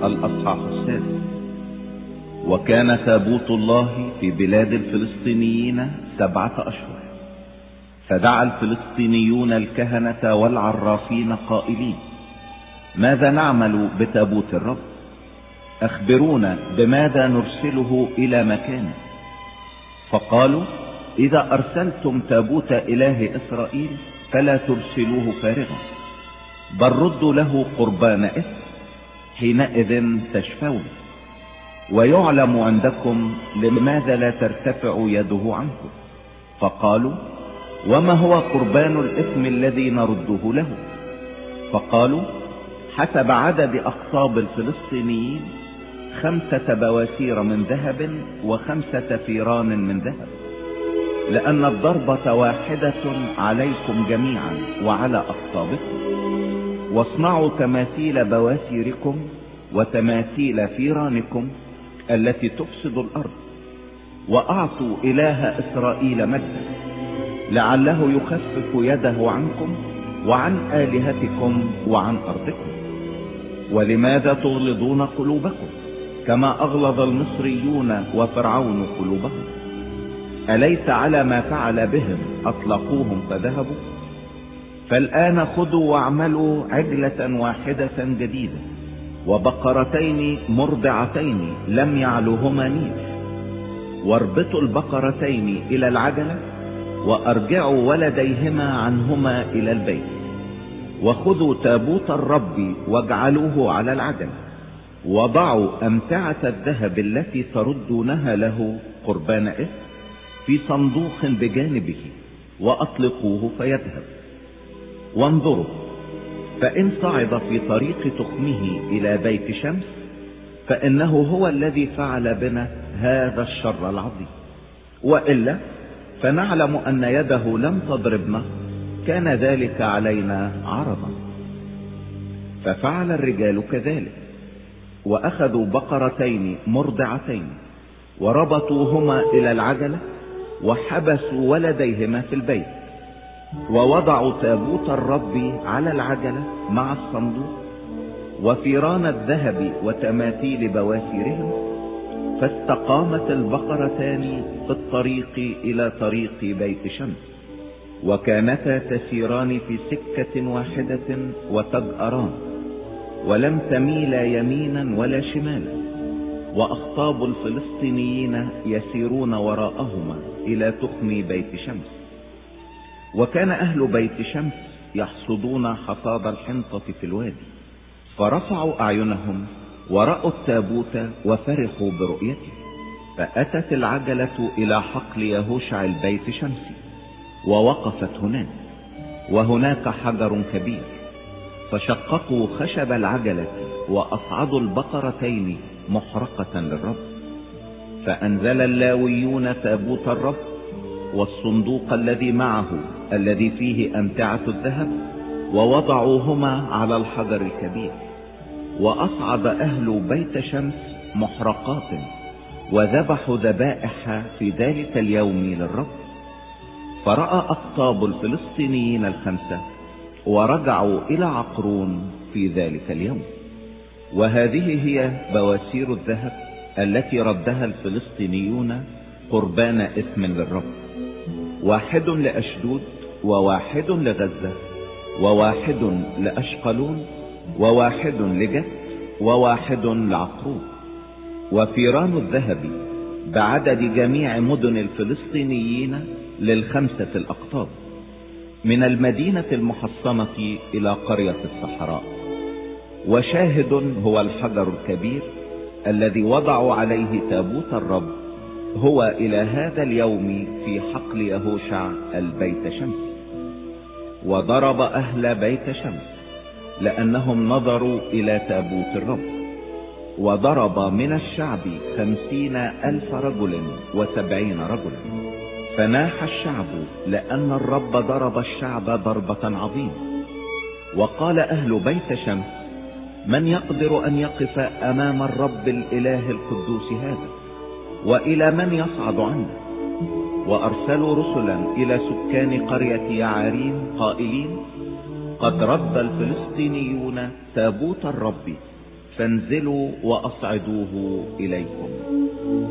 الأصحاح 6. وكان تابوت الله في بلاد الفلسطينيين 7 أشهر، فدعا الفلسطينيون الكهنة والعرافين قائلين: ماذا نعمل بتابوت الرب؟ أخبرونا بماذا نرسله إلى مكانه. فقالوا: إذا أرسلتم تابوت إله إسرائيل فلا ترسلوه فارغا، بل ردوا له قربان إثم، حينئذ تشفون. ويعلم عندكم لماذا لا ترتفع يده عنكم. فقالوا: وما هو قربان الإثم الذي نرده له؟ فقالوا: حسب عدد أقطاب الفلسطينيين 5 بواسير من ذهب و5 فيران من ذهب، لأن الضربة واحدة عليكم جميعا وعلى أقطابكم. واصنعوا تماثيل بواسيركم وتماثيل فيرانكم التي تفسد الأرض، وأعطوا إله إسرائيل مجدا، لعله يخفف يده عنكم وعن آلهتكم وعن أرضكم. ولماذا تغلظون قلوبكم كما أغلظ المصريون وفرعون قلوبهم؟ أليس على ما فعل بهم أطلقوهم فذهبوا؟ فالآن خذوا واعملوا عجلة واحدة جديدة، وبقرتين مرضعتين لم يعلهما نيف، واربطوا البقرتين إلى العجلة، وأرجعوا ولديهما عنهما إلى البيت. وخذوا تابوت الرب واجعلوه على العجلة، وضعوا أمتعة الذهب التي تردونها له قربان إثم في صندوق بجانبه، وأطلقوه فيذهب. وانظروا، فإن صعد في طريق تخمه إلى بيت شمس فإنه هو الذي فعل بنا هذا الشر العظيم، وإلا فنعلم أن يده لم تضربنا، كان ذلك علينا عرضا. ففعل الرجال كذلك، وأخذوا بقرتين مرضعتين وربطوهما إلى العجلة، وحبسوا ولديهما في البيت، ووضعوا تابوت الرب على العجلة مع الصندوق وفيران الذهب وتماثيل بواسيرهم. فاستقامت البقرتان في الطريق إلى طريق بيت شمس، وكانتا تسيران في سكة واحدة وتجأران، ولم تميلا يمينا ولا شمالا. وأخطاب الفلسطينيين يسيرون وراءهما إلى تخم بيت شمس. وكان أهل بيت شمس يحصدون حصاد الحنطة في الوادي، فرفعوا أعينهم ورأوا التابوت وفرحوا برؤيته. فأتت العجلة إلى حقل يهوشع البيت شمسي، ووقفت هناك، وهناك حجر كبير. فشققوا خشب العجلة وأصعدوا البقرتين محرقة للرب. فأنزل اللاويون تابوت الرب والصندوق الذي معه الذي فيه أمتعة الذهب، ووضعوهما على الحجر الكبير. وأصعد أهل بيت شمس محرقات، وذبحوا ذبائح في ذلك اليوم للرب. فرأى أقطاب الفلسطينيين 5 ورجعوا إلى عقرون في ذلك اليوم. وهذه هي بواسير الذهب التي ردها الفلسطينيون قربان إثم للرب: 1 لأشدود، و1 لغزة، و1 لأشقلون، و1 لجت، و1 لعقروب. وفيران الذهب بعدد جميع مدن الفلسطينيين ل5 الأقطاب، من المدينة المحصنة إلى قرية الصحراء. وشاهد هو الحجر الكبير الذي وضعوا عليه تابوت الرب، هو إلى هذا اليوم في حقل يهوشع البيت شمس. وضرب أهل بيت شمس لأنهم نظروا إلى تابوت الرب. وضرب من الشعب 50,000 رجل و70 رجلا. فناح الشعب لأن الرب ضرب الشعب ضربة عظيمة. وقال أهل بيت شمس: من يقدر أن يقف أمام الرب الإله القدوس هذا؟ وإلى من يصعد عنه؟ وأرسلوا رسلا إلى سكان قرية يعاريم قائلين: قد رد الفلسطينيون تابوت الرب فانزلوا وأصعدوه إليكم.